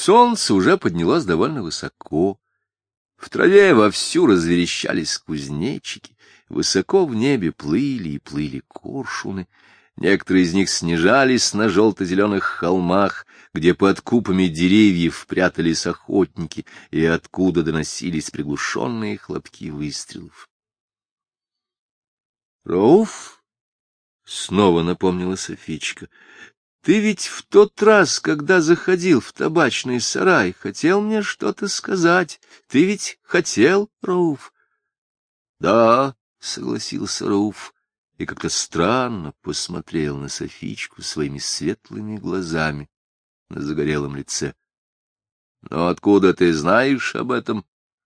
Солнце уже поднялось довольно высоко. В траве вовсю разверещались кузнечики, высоко в небе плыли и плыли коршуны. Некоторые из них снижались на желто-зеленых холмах, где под купами деревьев прятались охотники, и откуда доносились приглушенные хлопки выстрелов. — Рауф, — снова напомнила Софичка, — ты ведь в тот раз, когда заходил в табачный сарай, хотел мне что-то сказать. Ты ведь хотел, Рауф? — Да, — согласился Рауф, и как-то странно посмотрел на Софичку своими светлыми глазами на загорелом лице. — Но откуда ты знаешь об этом?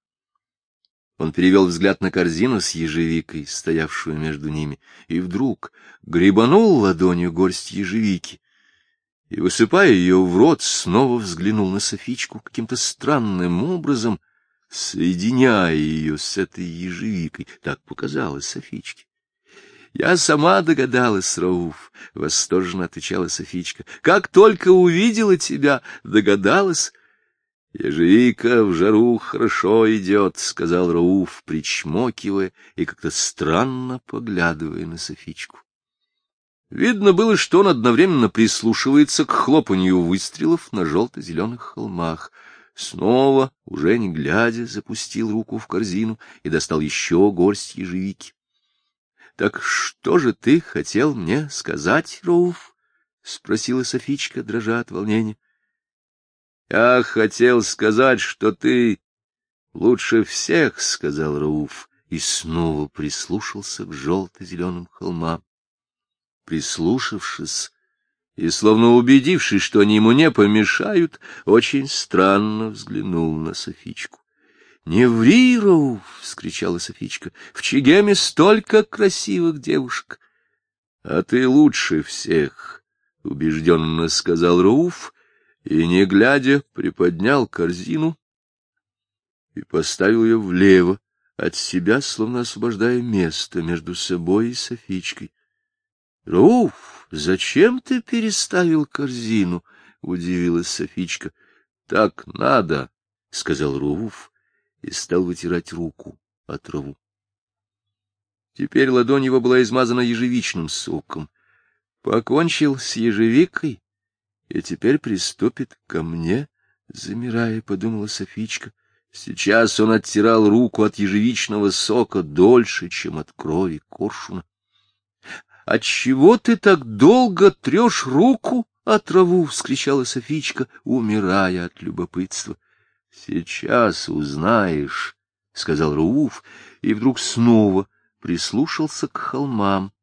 Он перевел взгляд на корзину с ежевикой, стоявшую между ними, и вдруг гребанул ладонью горсть ежевики и, высыпая ее в рот, снова взглянул на Софичку каким-то странным образом, соединяя ее с этой ежевикой. Так показалось Софичке. — Я сама догадалась, Рауф, — восторженно отвечала Софичка. — Как только увидела тебя, догадалась. — Ежевика в жару хорошо идет, — сказал Рауф, причмокивая и как-то странно поглядывая на Софичку. Видно было, что он одновременно прислушивается к хлопанью выстрелов на желто-зеленых холмах. Снова, уже не глядя, запустил руку в корзину и достал еще горсть ежевики. — Так что же ты хотел мне сказать, Рауф? — спросила Софичка, дрожа от волнения. — Я хотел сказать, что ты лучше всех, — сказал Рауф, и снова прислушался к желто-зеленым холмам. Прислушавшись и словно убедившись, что они ему не помешают, очень странно взглянул на Софичку. — Не ври, Рауф! — вскричала Софичка. — В Чегеме столько красивых девушек! — А ты лучше всех! — убежденно сказал Рауф, и, не глядя, приподнял корзину и поставил ее влево от себя, словно освобождая место между собой и Софичкой. — Рауф, зачем ты переставил корзину? — удивилась Софичка. — Так надо, — сказал Рауф и стал вытирать руку о траву. Теперь ладонь его была измазана ежевичным соком. Покончил с ежевикой и теперь приступит ко мне, замирая, — подумала Софичка. Сейчас он оттирал руку от ежевичного сока дольше, чем от крови коршуна. — Отчего ты так долго трешь руку о траву? — вскричала Софичка, умирая от любопытства. — Сейчас узнаешь, — сказал Рауф, и вдруг снова прислушался к холмам,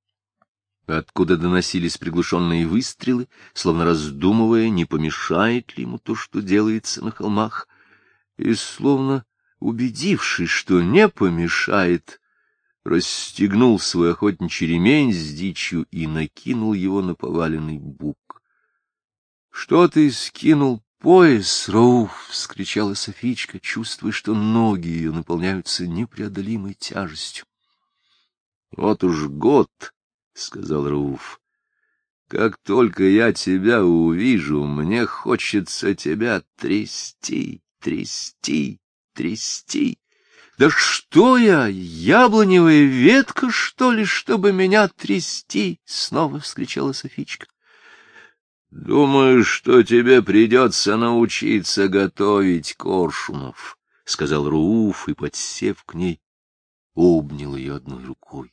откуда доносились приглушенные выстрелы, словно раздумывая, не помешает ли ему то, что делается на холмах, и, словно убедившись, что не помешает, расстегнул свой охотничий ремень с дичью и накинул его на поваленный бук. — Что ты скинул пояс, Рауф? — вскричала Софичка, чувствуя, что ноги ее наполняются непреодолимой тяжестью. — Вот уж год, — сказал Рауф. — Как только я тебя увижу, мне хочется тебя трясти, трясти, трясти. — Да что я, яблоневая ветка, что ли, чтобы меня трясти? — снова вскричала Софичка. — Думаю, что тебе придется научиться готовить коршунов, — сказал Рауф и, подсев к ней, обнял ее одной рукой.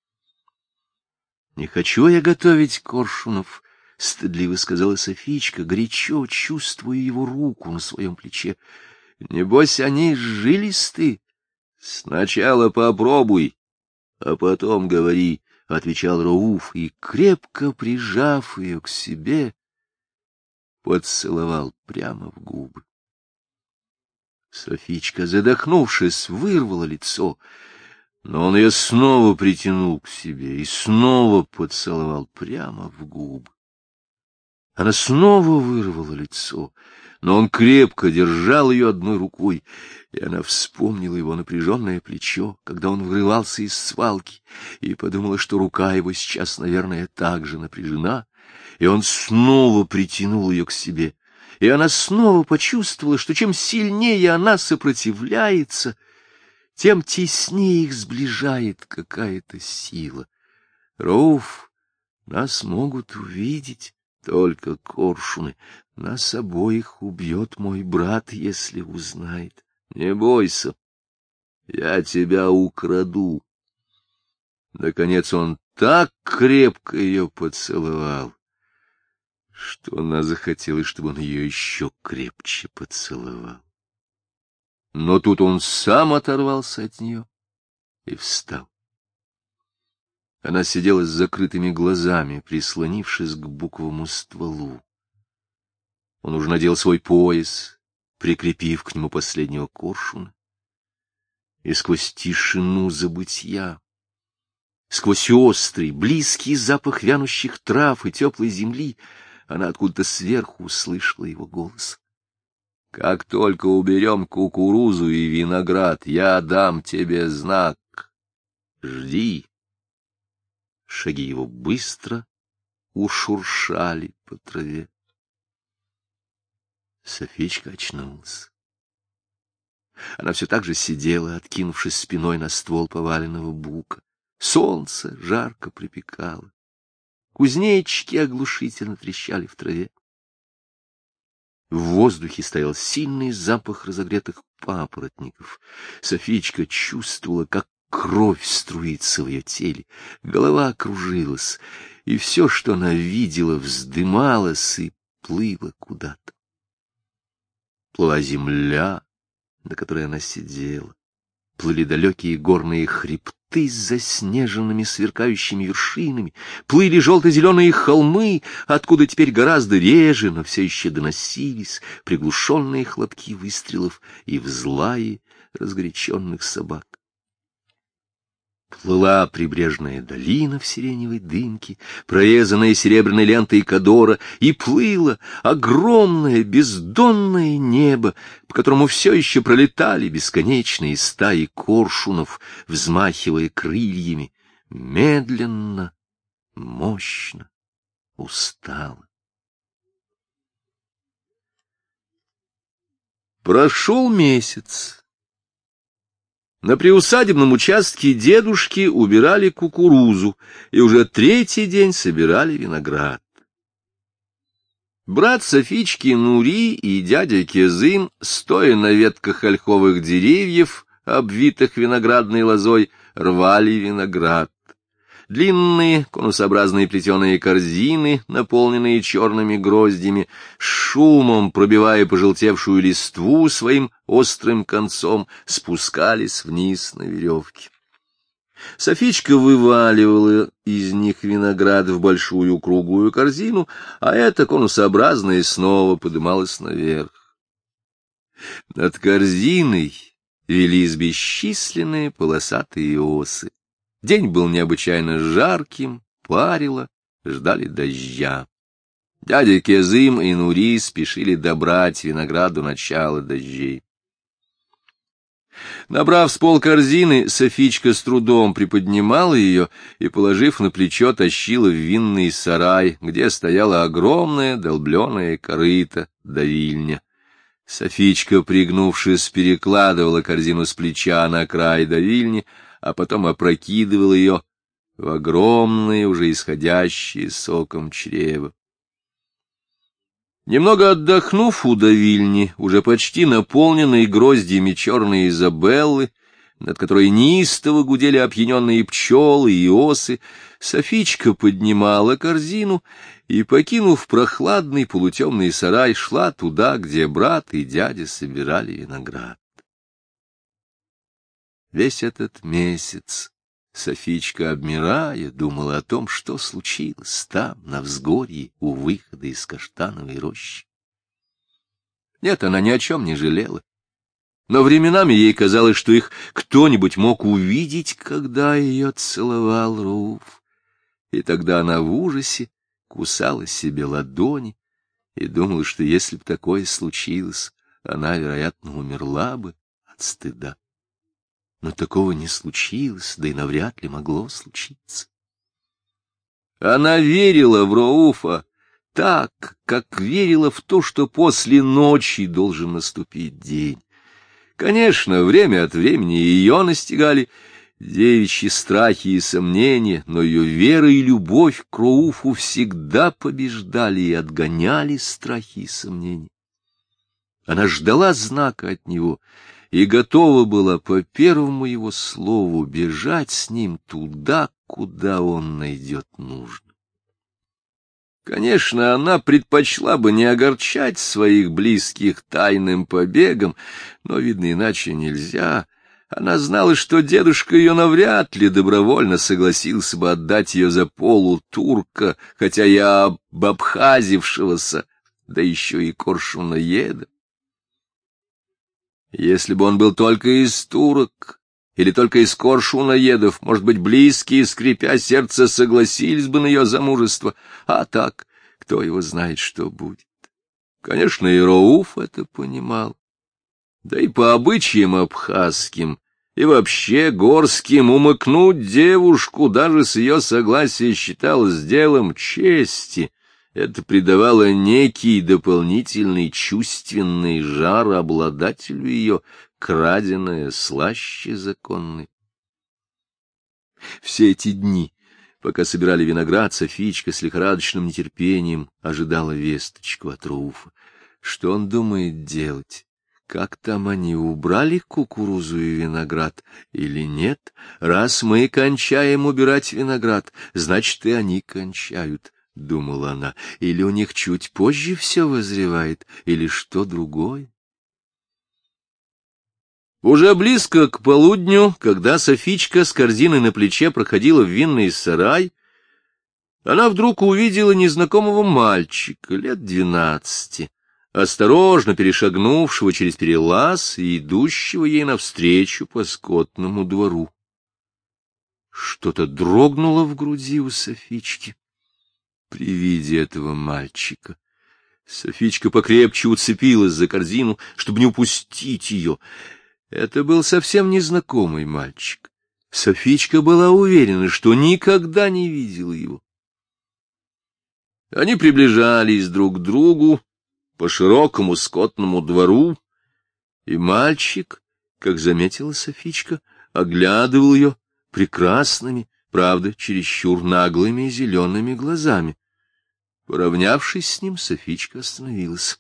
— Не хочу я готовить коршунов, — стыдливо сказала Софичка, горячо чувствуя его руку на своем плече. — Небось, они жилисты. — Сначала попробуй, а потом говори, — отвечал Рауф, и, крепко прижав ее к себе, поцеловал прямо в губы. Софичка, задохнувшись, вырвала лицо, но он ее снова притянул к себе и снова поцеловал прямо в губы. Она снова вырвала лицо, но он крепко держал ее одной рукой, и она вспомнила его напряженное плечо, когда он вырывался из свалки, и подумала, что рука его сейчас, наверное, так же напряжена, и он снова притянул ее к себе и она снова почувствовала, что чем сильнее она сопротивляется, тем теснее их сближает какая-то сила. Рауф, нас могут увидеть только коршуны. Нас обоих убьет мой брат, если узнает. Не бойся, я тебя украду. Наконец он так крепко ее поцеловал, что она захотела, чтобы он ее еще крепче поцеловал. Но тут он сам оторвался от нее и встал. Она сидела с закрытыми глазами, прислонившись к буковому стволу. Он уже надел свой пояс, прикрепив к нему последнего коршуна. И сквозь тишину забытья, сквозь острый, близкий запах вянущих трав и теплой земли, она откуда-то сверху услышала его голос. «Как только уберем кукурузу и виноград, я дам тебе знак. Жди». Шаги его быстро ушуршали по траве. Софичка очнулась. Она все так же сидела, откинувшись спиной на ствол поваленного бука. Солнце жарко припекало. Кузнечики оглушительно трещали в траве. В воздухе стоял сильный запах разогретых папоротников. Софичка чувствовала, как кровь струится в ее теле, голова кружилась, и все, что она видела, вздымалось и плыло куда-то. Плыла земля, на которой она сидела, плыли далекие горные хребты с заснеженными сверкающими вершинами, плыли желто-зеленые холмы, откуда теперь гораздо реже, но все еще доносились приглушенные хлопки выстрелов и взлаи разгоряченных собак. Плыла прибрежная долина в сиреневой дымке, прорезанная серебряной лентой кадора, и плыло огромное бездонное небо, по которому все еще пролетали бесконечные стаи коршунов, взмахивая крыльями, медленно, мощно, устало. Прошел месяц. На приусадебном участке дедушки убирали кукурузу, и уже третий день собирали виноград. Брат Софички Нури и дядя Кезым, стоя на ветках ольховых деревьев, обвитых виноградной лозой, рвали виноград. Длинные конусообразные плетеные корзины, наполненные черными гроздями, шумом пробивая пожелтевшую листву своим острым концом, спускались вниз на веревке. Софичка вываливала из них виноград в большую круглую корзину, а эта конусообразная снова подымалась наверх. Над корзиной велись бесчисленные полосатые осы. День был необычайно жарким, парило, ждали дождя. Дядя Кезым и Нури спешили добрать виноград до начала дождей. Набрав с полкорзины, Софичка с трудом приподнимала ее и, положив на плечо, тащила в винный сарай, где стояла огромная долбленая корыта давильня. Софичка, пригнувшись, перекладывала корзину с плеча на край давильни, а потом опрокидывал ее в огромное, уже исходящее соком чрево. Немного отдохнув у давильни, уже почти наполненной гроздьями черной Изабеллы, над которой неистово гудели опьяненные пчелы и осы, Софичка поднимала корзину и, покинув прохладный полутемный сарай, шла туда, где брат и дядя собирали виноград. Весь этот месяц Софичка, обмирая, думала о том, что случилось там, на взгорье, у выхода из каштановой рощи. Нет, она ни о чем не жалела. Но временами ей казалось, что их кто-нибудь мог увидеть, когда ее целовал Рауф. И тогда она в ужасе кусала себе ладони и думала, что если бы такое случилось, она, вероятно, умерла бы от стыда. Но такого не случилось, да и навряд ли могло случиться. Она верила в Рауфа так, как верила в то, что после ночи должен наступить день. Конечно, время от времени ее настигали девичьи страхи и сомнения, но ее вера и любовь к Роуфу всегда побеждали и отгоняли страхи и сомнения. Она ждала знака от него и готова была по первому его слову бежать с ним туда, куда он найдет нужным. Конечно, она предпочла бы не огорчать своих близких тайным побегом, но, видно, иначе нельзя. Она знала, что дедушка ее навряд ли добровольно согласился бы отдать ее за полутурка, хотя и обабхазившегося, да еще и коршуноеда. Если бы он был только из турок или только из коршуноедов, может быть, близкие, скрипя сердце, согласились бы на ее замужество, а так, кто его знает, что будет. Конечно, и Роуф это понимал. Да и по обычаям абхазским и вообще горским умыкнуть девушку даже с ее согласия считалось делом чести. Это придавало некий дополнительный чувственный жар обладателю ее, краденое слаще законной. Все эти дни, пока собирали виноград, Софичка с лихорадочным нетерпением ожидала весточку от Роуфа. Что он думает делать? Как там они, убрали кукурузу и виноград или нет? Раз мы кончаем убирать виноград, значит, и они кончают, — думала она. Или у них чуть позже все вызревает, или что другое. Уже близко к полудню, когда Софичка с корзиной на плече проходила в винный сарай, она вдруг увидела незнакомого мальчика лет 12, осторожно перешагнувшего через перелаз и идущего ей навстречу по скотному двору. Что-то дрогнуло в груди у Софички при виде этого мальчика. Софичка покрепче уцепилась за корзину, чтобы не упустить ее. Это был совсем незнакомый мальчик. Софичка была уверена, что никогда не видела его. Они приближались друг к другу по широкому скотному двору, и мальчик, как заметила Софичка, оглядывал ее прекрасными, правда, чересчур наглыми зелеными глазами. Поравнявшись с ним, Софичка остановилась.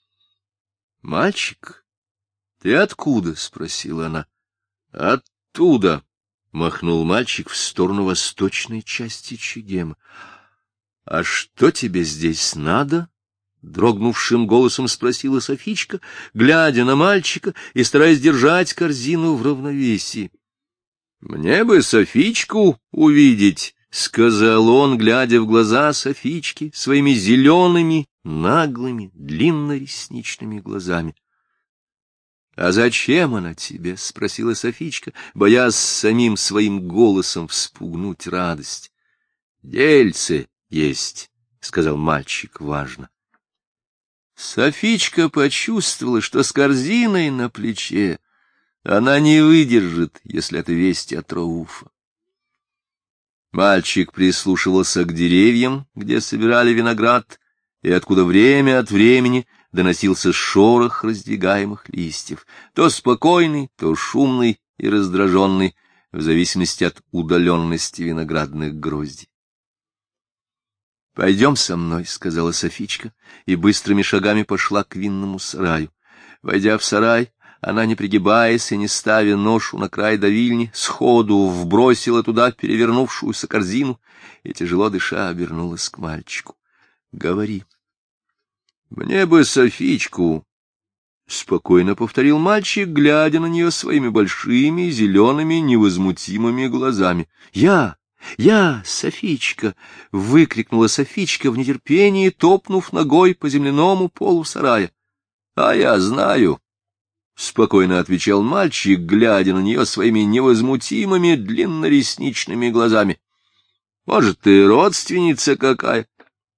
— Мальчик, ты откуда? — спросила она. — Оттуда, — махнул мальчик в сторону восточной части Чегема. — А что тебе здесь надо? — дрогнувшим голосом спросила Софичка, глядя на мальчика и стараясь держать корзину в равновесии. — Мне бы Софичку увидеть, — сказал он, глядя в глаза Софички своими зелеными, наглыми, длинноресничными глазами. — А зачем она тебе? — спросила Софичка, боясь самим своим голосом вспугнуть радость. — Дельце есть, — сказал мальчик важно. Софичка почувствовала, что с корзиной на плече она не выдержит, если это весть от Роуфа. Мальчик прислушивался к деревьям, где собирали виноград, и откуда время от времени доносился шорох раздвигаемых листьев, то спокойный, то шумный и раздраженный, в зависимости от удаленности виноградных гроздей. — Пойдем со мной, — сказала Софичка, и быстрыми шагами пошла к винному сараю. Войдя в сарай, она, не пригибаясь и не ставя ношу на край давильни, сходу вбросила туда перевернувшуюся корзину и, тяжело дыша, обернулась к мальчику. — Говори. — Мне бы Софичку, — спокойно повторил мальчик, глядя на нее своими большими, зелеными, невозмутимыми глазами. — Я, Софичка! — выкрикнула Софичка в нетерпении, топнув ногой по земляному полу сарая. — А я знаю, — спокойно отвечал мальчик, глядя на нее своими невозмутимыми длинноресничными глазами. — Может, ты родственница какая?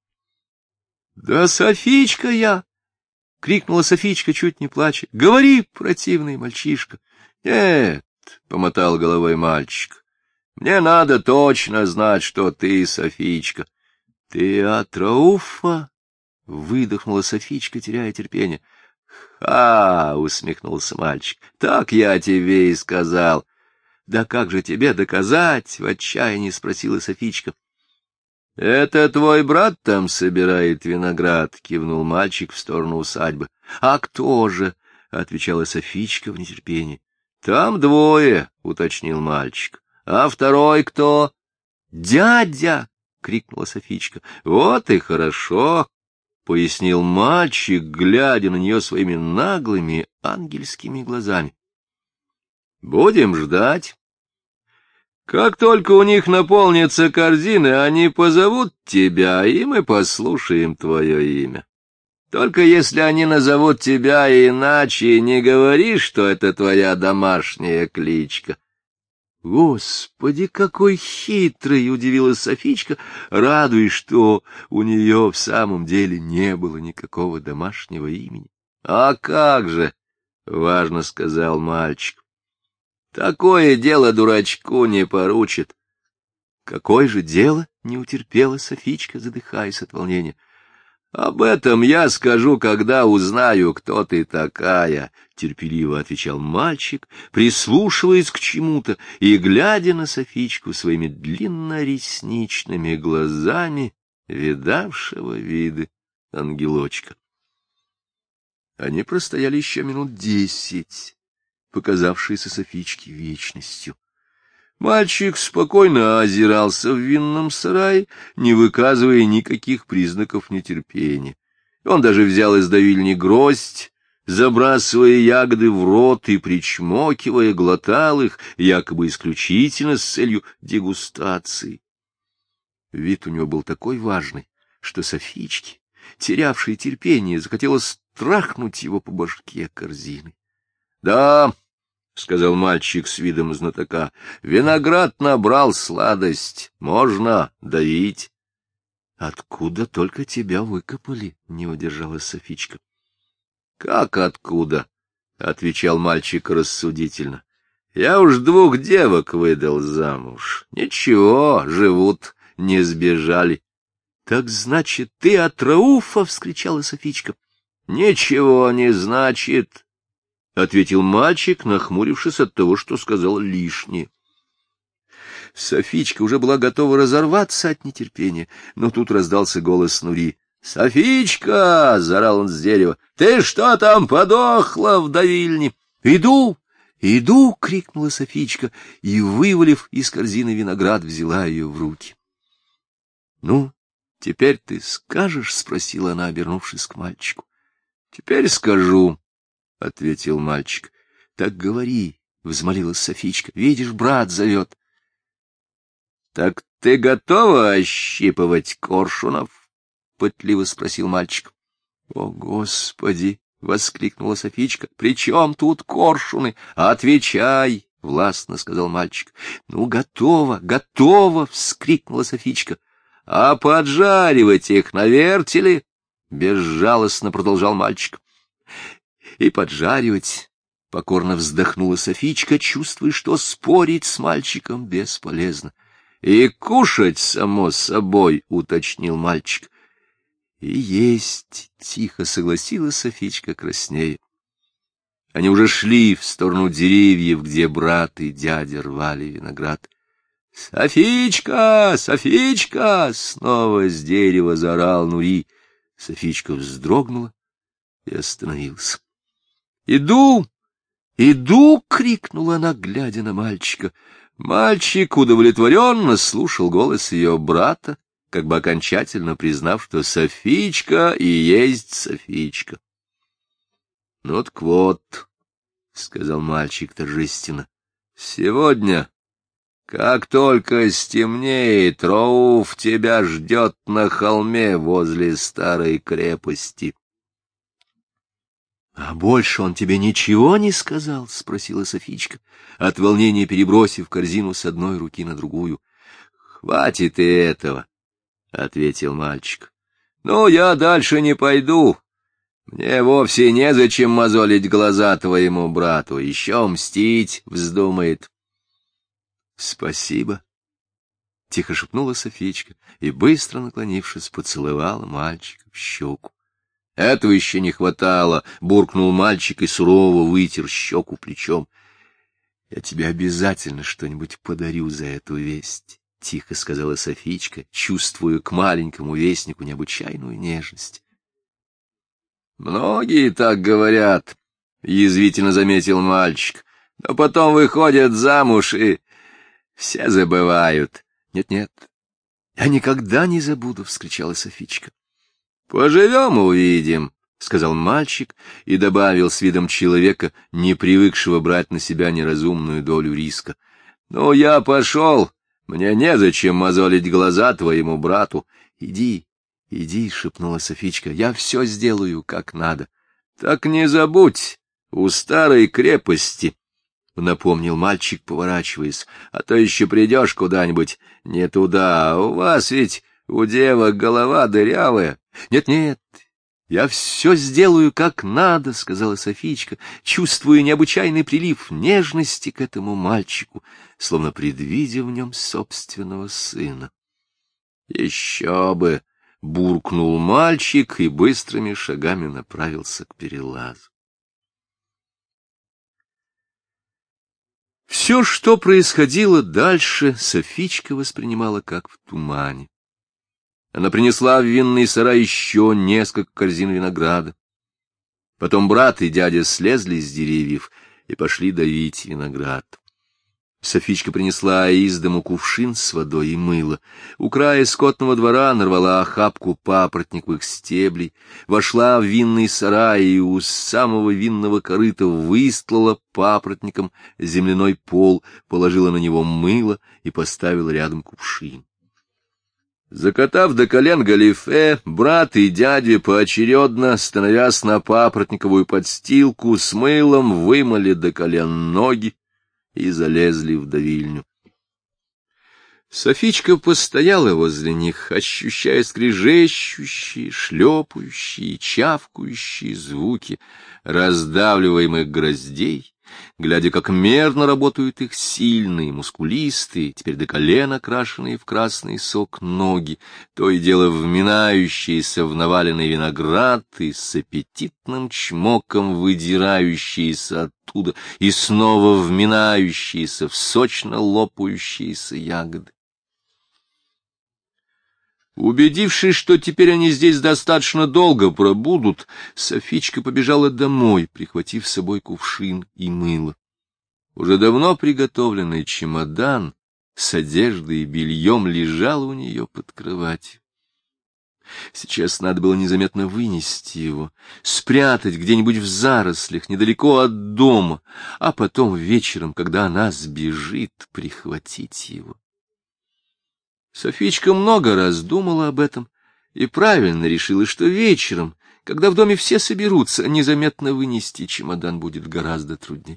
— Да Софичка я! — крикнула Софичка, чуть не плача. — Говори, противный мальчишка! — Нет, — помотал головой мальчик, — мне надо точно знать, что ты Софичка. — Ты от Рауфа? выдохнула Софичка, теряя терпение. — А, — усмехнулся мальчик, — так я тебе и сказал. — Да как же тебе доказать? — в отчаянии спросила Софичка. — Это твой брат там собирает виноград, — кивнул мальчик в сторону усадьбы. — А кто же? — отвечала Софичка в нетерпении. — Там двое, — уточнил мальчик. — А второй кто? — Дядя! — крикнула Софичка. — Вот и хорошо, — пояснил мальчик, глядя на нее своими наглыми ангельскими глазами. — Будем ждать. Как только у них наполнятся корзины, они позовут тебя, и мы послушаем твое имя. Только если они назовут тебя иначе, не говори, что это твоя домашняя кличка. — Господи, какой хитрый! — удивилась Софичка, радуясь, что у нее в самом деле не было никакого домашнего имени. — А как же! — важно сказал мальчик. — Такое дело дурачку не поручит. — Какое же дело? — не утерпела Софичка, задыхаясь от волнения. — Об этом я скажу, когда узнаю, кто ты такая, — терпеливо отвечал мальчик, прислушиваясь к чему-то и глядя на Софичку своими длинноресничными глазами видавшего виды ангелочка. Они простояли еще минут 10, показавшиеся Софичке вечностью. Мальчик спокойно озирался в винном сарае, не выказывая никаких признаков нетерпения. Он даже взял из давильни гроздь, забрасывая ягоды в рот и, причмокивая, глотал их, якобы исключительно с целью дегустации. Вид у него был такой важный, что Софичке, терявшей терпение, захотелось трахнуть его по башке корзиной. — Да, — сказал мальчик с видом знатока, — виноград набрал сладость, можно давить. — Откуда только тебя выкопали? — не удержалась Софичка. — Как откуда? — отвечал мальчик рассудительно. — Я уж 2 девок выдал замуж. Ничего, живут, не сбежали. — Так значит, ты от Рауфа? — вскричала Софичка. — Ничего не значит, — ответил мальчик, нахмурившись от того, что сказал лишнее. Софичка уже была готова разорваться от нетерпения, но тут раздался голос Нури. — Софичка! — заорал он с дерева. — Ты что там подохла в давильне? — Иду! Иду! — крикнула Софичка и, вывалив из корзины виноград, взяла ее в руки. — Ну, теперь ты скажешь? — спросила она, обернувшись к мальчику. — Теперь скажу, — ответил мальчик. — Так говори, — взмолилась Софичка. — Видишь, брат зовет. — Так ты готова ощипывать коршунов? — пытливо спросил мальчик. — О, Господи! — воскликнула Софичка. — При чем тут коршуны? — Отвечай! — властно сказал мальчик. — Ну, готово, готово! — вскрикнула Софичка. — А поджаривать их на вертеле? — безжалостно продолжал мальчик. — И поджаривать, — покорно вздохнула Софичка, чувствуя, что спорить с мальчиком бесполезно. — И кушать, само собой, — уточнил мальчик. — И есть, — тихо согласилась Софичка краснея. Они уже шли в сторону деревьев, где брат и дядя рвали виноград. — Софичка! Софичка! — снова с дерева заорал Нури. Софичка вздрогнула и остановилась. — Иду! Иду! — крикнула она, глядя на мальчика. Мальчик удовлетворенно слушал голос ее брата, как бы окончательно признав, что Софичка и есть Софичка. — Ну так вот, — сказал мальчик торжественно, — сегодня, как только стемнеет, Рауф тебя ждет на холме возле старой крепости. — А больше он тебе ничего не сказал? — спросила Софичка, от волнения перебросив корзину с одной руки на другую. — Хватит и этого, — ответил мальчик. — Ну, я дальше не пойду. Мне вовсе незачем мозолить глаза твоему брату, еще мстить вздумает. — Спасибо, — тихо шепнула Софичка и, быстро наклонившись, поцеловала мальчика в щеку. Этого еще не хватало, — буркнул мальчик и сурово вытер щеку плечом. — Я тебе обязательно что-нибудь подарю за эту весть, — тихо сказала Софичка, чувствуя к маленькому вестнику необычайную нежность. — Многие так говорят, — язвительно заметил мальчик, — но потом выходят замуж и все забывают. Нет, я никогда не забуду, — вскричала Софичка. — Поживем — увидим, — сказал мальчик и добавил с видом человека, не привыкшего брать на себя неразумную долю риска. — Ну, я пошел, мне незачем мозолить глаза твоему брату. — Иди, — шепнула Софичка, — я все сделаю как надо. — Так не забудь, у старой крепости, — напомнил мальчик, поворачиваясь, — а то еще придешь куда-нибудь не туда, у вас ведь у девок голова дырявая. — Нет, я все сделаю как надо, — сказала Софичка, чувствуя необычайный прилив нежности к этому мальчику, словно предвидя в нем собственного сына. — Еще бы! — буркнул мальчик и быстрыми шагами направился к перелазу. Все, что происходило дальше, Софичка воспринимала как в тумане. Она принесла в винный сарай еще несколько корзин винограда. Потом брат и дядя слезли с деревьев и пошли давить виноград. Софичка принесла из дому кувшин с водой и мыло. У края скотного двора нарвала охапку папоротниковых стеблей, вошла в винный сарай и у самого винного корыта выстлала папоротником земляной пол, положила на него мыло и поставила рядом кувшин. Закатав до колен галифе, брат и дядя поочередно, становясь на папоротниковую подстилку, с мылом вымыли до колен ноги и залезли в давильню. Софичка постояла возле них, ощущая скрежещущие, шлепающие, чавкающие звуки раздавливаемых гроздей, глядя, как мерно работают их сильные, мускулистые, теперь до колена окрашенные в красный сок ноги, то и дело вминающиеся в наваленный виноград и с аппетитным чмоком выдирающиеся оттуда и снова вминающиеся в сочно лопающиеся ягоды. Убедившись, что теперь они здесь достаточно долго пробудут, Софичка побежала домой, прихватив с собой кувшин и мыло. Уже давно приготовленный чемодан с одеждой и бельем лежал у нее под кроватью. Сейчас надо было незаметно вынести его, спрятать где-нибудь в зарослях, недалеко от дома, а потом вечером, когда она сбежит, прихватить его. Софичка много раз думала об этом и правильно решила, что вечером, когда в доме все соберутся, незаметно вынести чемодан будет гораздо труднее.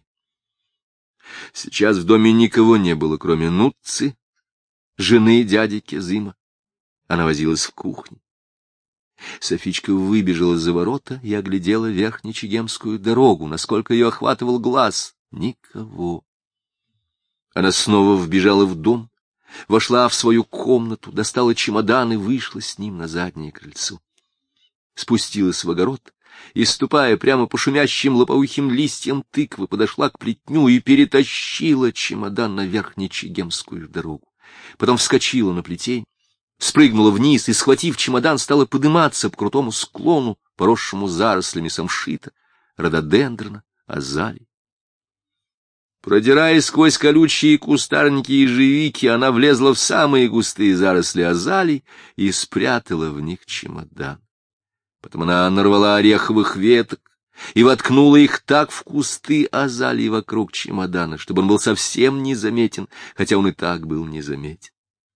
Сейчас в доме никого не было, кроме Нутцы, жены дяди Кезыма. Она возилась в кухне. Софичка выбежала за ворота и оглядела Верхнечегемскую дорогу, насколько ее охватывал глаз. Никого. Она снова вбежала в дом, вошла в свою комнату, достала чемодан и вышла с ним на заднее крыльцо. Спустилась в огород и, ступая прямо по шумящим лопоухим листьям тыквы, подошла к плетню и перетащила чемодан на Верхнечегемскую дорогу. Потом вскочила на плетень, спрыгнула вниз и, схватив чемодан, стала подниматься по крутому склону, поросшему зарослями самшита, рододендрона, азалий. Продираясь сквозь колючие кустарники и ежевики, она влезла в самые густые заросли азалий и спрятала в них чемодан. Потом она нарвала ореховых веток и воткнула их так в кусты азалий вокруг чемодана, чтобы он был совсем незаметен, хотя он и так был незаметен.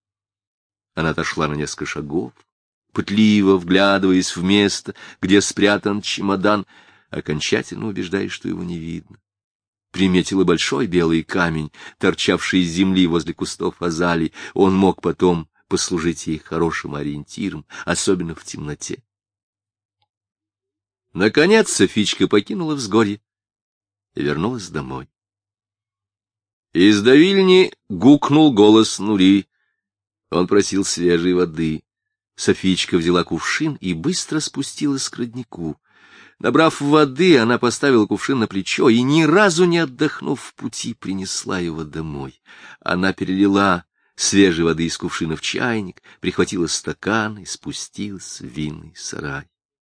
Она отошла на несколько шагов, пытливо вглядываясь в место, где спрятан чемодан, окончательно убеждаясь, что его не видно. Приметила большой белый камень, торчавший из земли возле кустов азалий. Он мог потом послужить ей хорошим ориентиром, особенно в темноте. Наконец Софичка покинула взгорье и вернулась домой. Из давильни гукнул голос Нури. Он просил свежей воды. Софичка взяла кувшин и быстро спустилась к роднику. Набрав воды, она поставила кувшин на плечо и, ни разу не отдохнув в пути, принесла его домой. Она перелила свежей воды из кувшина в чайник, прихватила стакан и спустилась в винный сарай.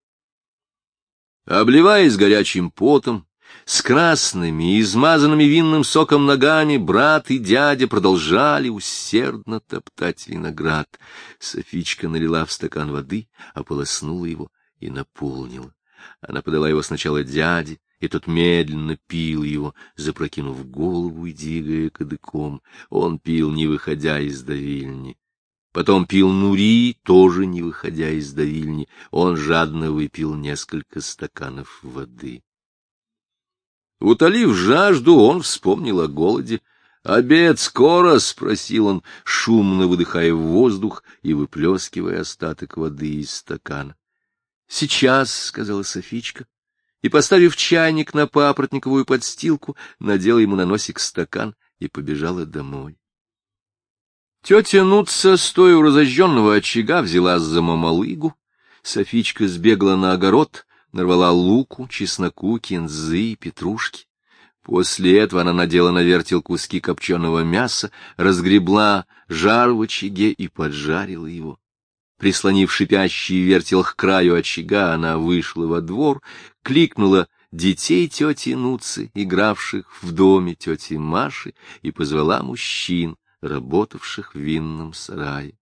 Обливаясь горячим потом, с красными и измазанными винным соком ногами, брат и дядя продолжали усердно топтать виноград. Софичка налила в стакан воды, ополоснула его и наполнила. Она подала его сначала дяде, и тот медленно пил его, запрокинув голову и двигая кадыком. Он пил, не выходя из давильни. Потом пил Нури, тоже не выходя из давильни. Он жадно выпил несколько стаканов воды. Утолив жажду, он вспомнил о голоде. «Обед скоро?» — спросил он, шумно выдыхая в воздух и выплескивая остаток воды из стакана. «Сейчас», — сказала Софичка, и, поставив чайник на папоротниковую подстилку, надела ему на носик стакан и побежала домой. Тетя Нутца, стоя у разожженного очага, взялась за мамалыгу. Софичка сбегала на огород, нарвала луку, чесноку, кинзы и петрушки. После этого она надела на вертел куски копченого мяса, разгребла жар в очаге и поджарила его. Прислонив шипящий вертел к краю очага, она вышла во двор, кликнула детей тети Нутцы, игравших в доме тети Маши, и позвала мужчин, работавших в винном сарае.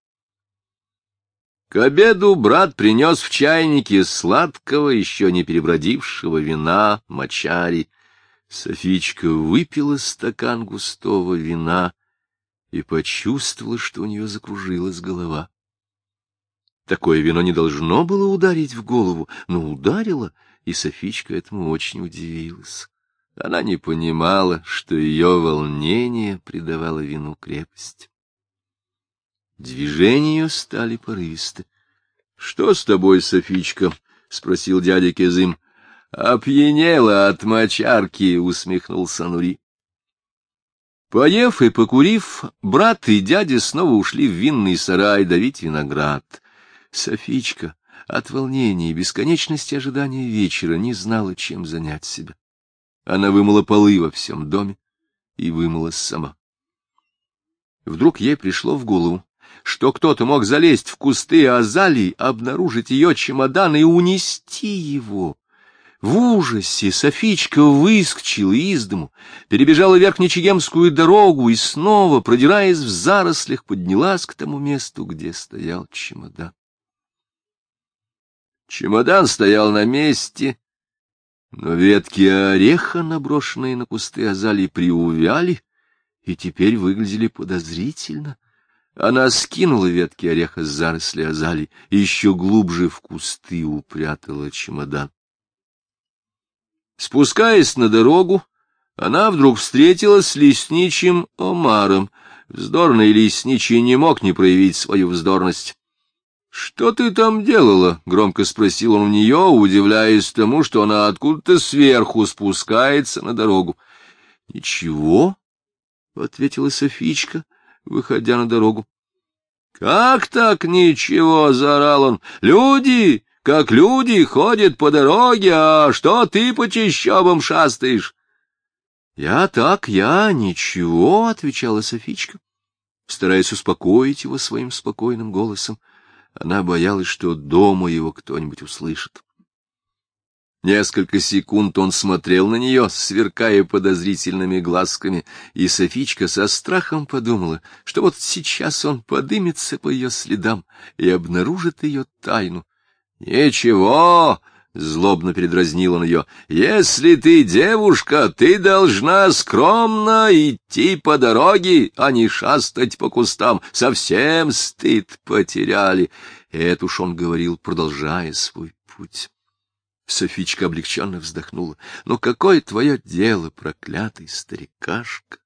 К обеду брат принес в чайнике сладкого, еще не перебродившего вина, мочари. Софичка выпила стакан густого вина и почувствовала, что у нее закружилась голова. Такое вино не должно было ударить в голову, но ударило, и Софичка этому очень удивилась. Она не понимала, что ее волнение придавало вину крепость. Движения ее стали порывисты. — Что с тобой, Софичка? — спросил дядя Кезым. — Опьянела от мочарки, — усмехнулся Нури. Поев и покурив, брат и дядя снова ушли в винный сарай давить виноград. Софичка от волнения и бесконечности ожидания вечера не знала, чем занять себя. Она вымыла полы во всем доме и вымылась сама. Вдруг ей пришло в голову, что кто-то мог залезть в кусты азалий, обнаружить ее чемодан и унести его. В ужасе Софичка выскочила из дому, перебежала Верхнечегемскую дорогу и снова, продираясь в зарослях, поднялась к тому месту, где стоял чемодан. Чемодан стоял на месте, но ветки ореха, наброшенные на кусты азалий, приувяли и теперь выглядели подозрительно. Она скинула ветки ореха с заросли азалий и еще глубже в кусты упрятала чемодан. Спускаясь на дорогу, она вдруг встретилась с лесничим Омаром. Вздорный лесничий не мог не проявить свою вздорность. — Что ты там делала? — громко спросил он у нее, удивляясь тому, что она откуда-то сверху спускается на дорогу. — Ничего, — ответила Софичка, выходя на дорогу. — Как так ничего? — заорал он. — Люди, как люди, ходят по дороге, а что ты по чащобам шастаешь? — Я ничего, — отвечала Софичка, стараясь успокоить его своим спокойным голосом. Она боялась, что дома его кто-нибудь услышит. Несколько секунд он смотрел на нее, сверкая подозрительными глазками, и Софичка со страхом подумала, что вот сейчас он подымется по ее следам и обнаружит ее тайну. — Ничего, — злобно передразнил он ее, — если ты девушка, ты должна скромно идти по дороге, а не шастать по кустам. Совсем стыд потеряли. Это уж он говорил, продолжая свой путь. Софичка облегченно вздохнула. — Ну какое твое дело, проклятый старикашка?